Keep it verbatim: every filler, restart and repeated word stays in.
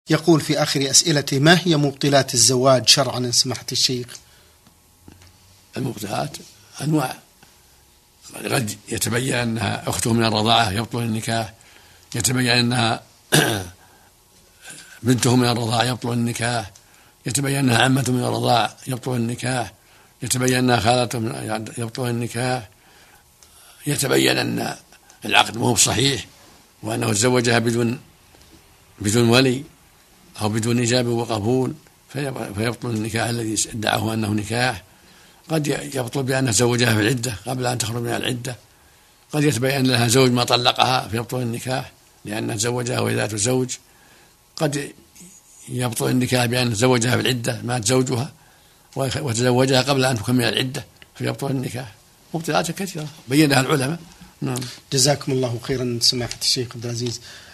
يقول في آخر أسئلته: ما هي مبطلات الزواج شرعا سماحة الشيخ؟ المبطلات أنواع، قد يتبين أنها أخته من الرضاعة يبطل النكاح، يتبين أنها بنته من الرضاعة يبطل النكاح، يتبين أنها عمته من الرضاعة يبطل النكاح، يتبين أنها خالته يبطل النكاح، يتبين أن العقد ما هو صحيح وأنه تزوجها بدون بدون ولي أو بدون إجابة وقبول فيبطل النكاح الذي ادعاه أنه نكاح. قد يبطل بأنه زوجها في العدة قبل أن تخرج من العدة. قد يتبين لها زوج ما طلقها فيبطل النكاح لأنه تزوجها وهي ذات زوج. قد يبطل النكاح بأن تزوجها في العدة مات زوجها وتزوجها قبل أن تكمل العدة فيبطل النكاح. مبطلات كثيرة بينها العلماء. نعم. جزاكم الله خيرا سماحة الشيخ عبد العزيز.